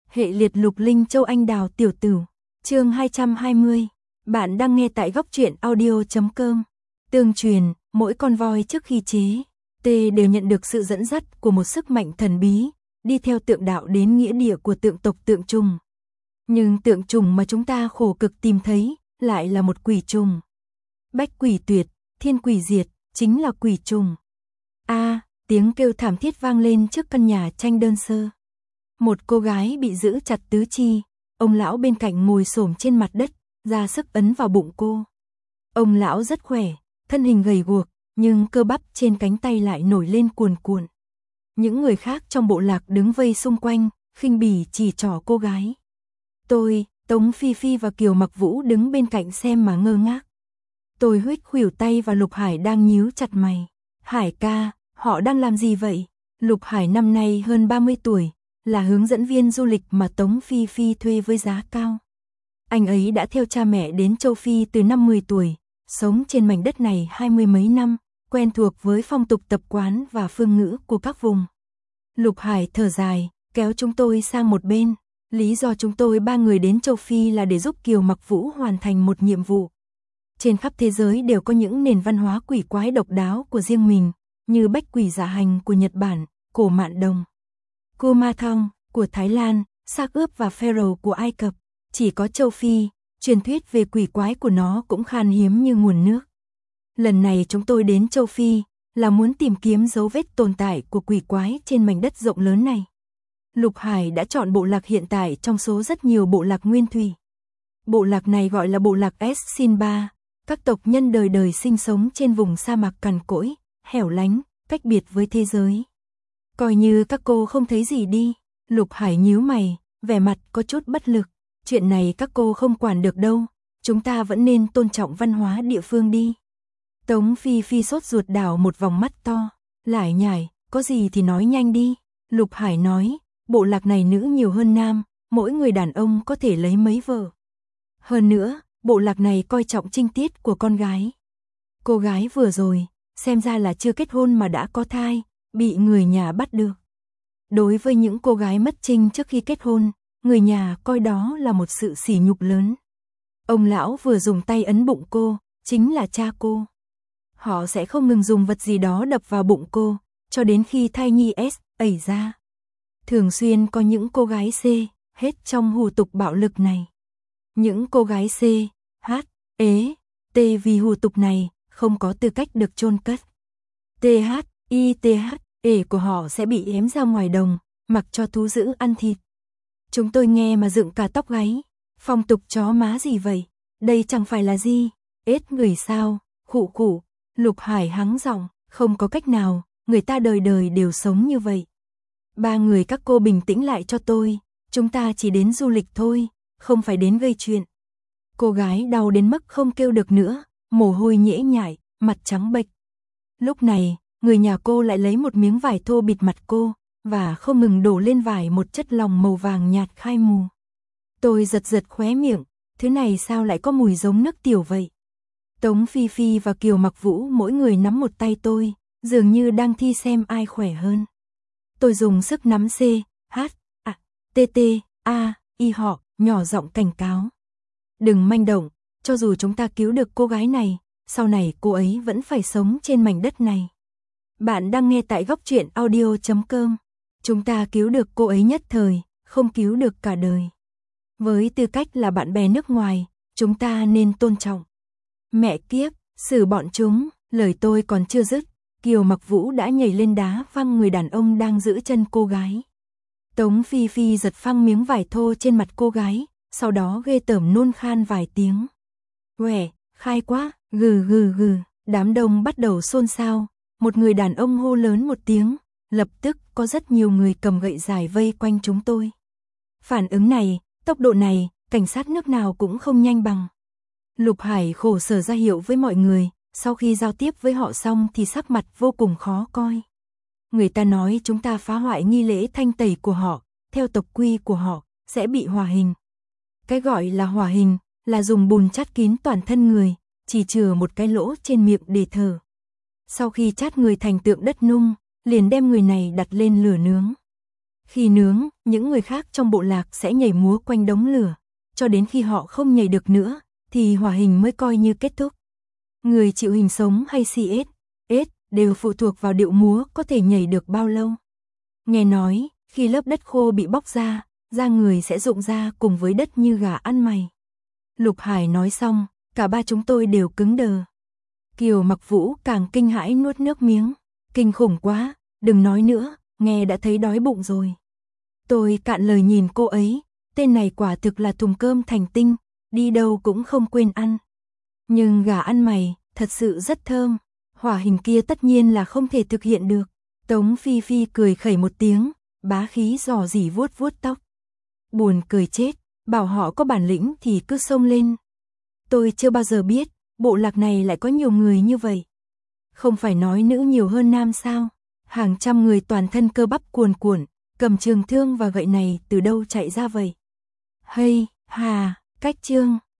Hệ liệt Lục Linh Châu Anh Đào Tiểu Tửu, chương 220. Bạn đang nghe tại góc truyện audio.com. Tương truyền, mỗi con voi trước khi chế tê đều nhận được sự dẫn dắt của một sức mạnh thần bí, đi theo tượng đạo đến nghĩa địa của tượng tộc Tượng Trùng. Nhưng tượng trùng mà chúng ta khổ cực tìm thấy, lại là một quỷ trùng. Bách quỷ tuyệt, thiên quỷ diệt, chính là quỷ trùng. Tiếng kêu thảm thiết vang lên trước căn nhà tranh đơn sơ. Một cô gái bị giữ chặt tứ chi, ông lão bên cạnh ngồi xổm trên mặt đất, ra sức ấn vào bụng cô. Ông lão rất khỏe, thân hình gầy guộc, nhưng cơ bắp trên cánh tay lại nổi lên cuồn cuộn. Những người khác trong bộ lạc đứng vây xung quanh, khinh bỉ chỉ trỏ cô gái. Tôi, Tống Phi Phi và Kiều Mặc Vũ đứng bên cạnh xem mà ngơ ngác. Tôi huých khuỷu tay và Lục Hải đang nhíu chặt mày. Hải ca, họ đang làm gì vậy? Lục Hải năm nay hơn 30 tuổi, là hướng dẫn viên du lịch mà Tống Phi Phi thuê với giá cao. Anh ấy đã theo cha mẹ đến châu Phi từ năm 10 tuổi, sống trên mảnh đất này 20 mấy năm, quen thuộc với phong tục tập quán và phương ngữ của các vùng. Lục Hải thở dài, kéo chúng tôi sang một bên. Lý do chúng tôi 3 người đến châu Phi là để giúp Kiều Mặc Vũ hoàn thành một nhiệm vụ. Trên khắp thế giới đều có những nền văn hóa quỷ quái độc đáo của riêng mình, như bách quỷ dạ hành của Nhật Bản, cổ mạn đồng, Kumathong của Thái Lan, xác ướp và pharaoh của Ai Cập. Chỉ có châu Phi, truyền thuyết về quỷ quái của nó cũng khan hiếm như nguồn nước. Lần này chúng tôi đến châu Phi là muốn tìm kiếm dấu vết tồn tại của quỷ quái trên mảnh đất rộng lớn này. Lục Hải đã chọn bộ lạc hiện tại trong số rất nhiều bộ lạc nguyên thủy. Bộ lạc này gọi là bộ lạc Sinba, các tộc nhân đời đời sinh sống trên vùng sa mạc cằn cỗi, hẻo lánh, cách biệt với thế giới. Coi như các cô không thấy gì đi. Lục Hải nhíu mày, vẻ mặt có chút bất lực. Chuyện này các cô không quản được đâu, chúng ta vẫn nên tôn trọng văn hóa địa phương đi. Tống Phi Phi sốt ruột đảo một vòng mắt to, lải nhải, có gì thì nói nhanh đi. Lục Hải nói, bộ lạc này nữ nhiều hơn nam, mỗi người đàn ông có thể lấy mấy vợ. Hơn nữa, bộ lạc này coi trọng trinh tiết của con gái. Cô gái vừa rồi, xem ra là chưa kết hôn mà đã có thai, bị người nhà bắt được. Đối với những cô gái mất trinh trước khi kết hôn, người nhà coi đó là một sự sỉ nhục lớn. Ông lão vừa dùng tay ấn bụng cô, chính là cha cô. Họ sẽ không ngừng dùng vật gì đó đập vào bụng cô, cho đến khi thai nhi ẩy ra. Thường xuyên có những cô gái hết trong hủ tục bạo lực này. Những cô gái vì hủ tục này không có tư cách được chôn cất. Của họ sẽ bị ém ra ngoài đồng, mặc cho thú dữ ăn thịt. Chúng tôi nghe mà dựng cả tóc gáy. Phong tục chó má gì vậy? Đây chẳng phải là gì? Ết người sao? Khụ. Lục Hải hắng giọng, không có cách nào, người ta đời đời đều sống như vậy. 3 người các cô bình tĩnh lại cho tôi, chúng ta chỉ đến du lịch thôi, không phải đến gây chuyện. Cô gái đau đến mức không kêu được nữa, mồ hôi nhễ nhại, mặt trắng bệch. Lúc này, người nhà cô lại lấy một miếng vải thô bịt mặt cô, và không ngừng đổ lên vải một chất lỏng màu vàng nhạt khai mù. Tôi giật khóe miệng, thứ này sao lại có mùi giống nước tiểu vậy? Tống Phi Phi và Kiều Mặc Vũ mỗi người nắm một tay tôi, dường như đang thi xem ai khỏe hơn. Tôi dùng sức nắm họ, nhỏ giọng cảnh cáo. Đừng manh động, cho dù chúng ta cứu được cô gái này, sau này cô ấy vẫn phải sống trên mảnh đất này. Bạn đang nghe tại góc truyện audio.com. Chúng ta cứu được cô ấy nhất thời, không cứu được cả đời. Với tư cách là bạn bè nước ngoài, chúng ta nên tôn trọng. Mẹ kiếp, xử bọn chúng, lời tôi còn chưa dứt, Kiều Mặc Vũ đã nhảy lên đá văng người đàn ông đang giữ chân cô gái. Tống Phi Phi giật phăng miếng vải thô trên mặt cô gái, sau đó ghê tởm nôn khan vài tiếng. Uể, khai quá, gừ. Đám đông bắt đầu xôn xao, một người đàn ông hô lớn một tiếng, lập tức có rất nhiều người cầm gậy dài vây quanh chúng tôi. Phản ứng này, tốc độ này, cảnh sát nước nào cũng không nhanh bằng. Lục Hải khổ sở ra hiệu với mọi người, sau khi giao tiếp với họ xong thì sắc mặt vô cùng khó coi. Người ta nói chúng ta phá hoại nghi lễ thanh tẩy của họ, theo tộc quy của họ, sẽ bị hỏa hình. Cái gọi là hỏa hình, là dùng bùn chát kín toàn thân người, chỉ chừa một cái lỗ trên miệng để thở. Sau khi chát người thành tượng đất nung, liền đem người này đặt lên lửa nướng. Khi nướng, những người khác trong bộ lạc sẽ nhảy múa quanh đống lửa, cho đến khi họ không nhảy được nữa, thì hỏa hình mới coi như kết thúc. Người chịu hình sống hay CS đều phụ thuộc vào điệu múa có thể nhảy được bao lâu. Nghe nói, khi lớp đất khô bị bóc ra, da người sẽ rụng ra cùng với đất như gà ăn mày. Lục Hải nói xong, cả ba chúng tôi đều cứng đờ. Kiều Mặc Vũ càng kinh hãi nuốt nước miếng. Kinh khủng quá, đừng nói nữa, nghe đã thấy đói bụng rồi. Tôi cạn lời nhìn cô ấy, tên này quả thực là thùng cơm thành tinh, đi đâu cũng không quên ăn. Nhưng gà ăn mày, thật sự rất thơm, hỏa hình kia tất nhiên là không thể thực hiện được. Tống Phi Phi cười khẩy một tiếng, bá khí rò rỉ vuốt vuốt tóc. Buồn cười chết, bảo họ có bản lĩnh thì cứ xông lên. Tôi chưa bao giờ biết, bộ lạc này lại có nhiều người như vậy. Không phải nói nữ nhiều hơn nam sao? Hàng trăm người toàn thân cơ bắp cuồn cuộn, cầm trường thương và gậy này từ đâu chạy ra vậy? Hay, hà, cách chương.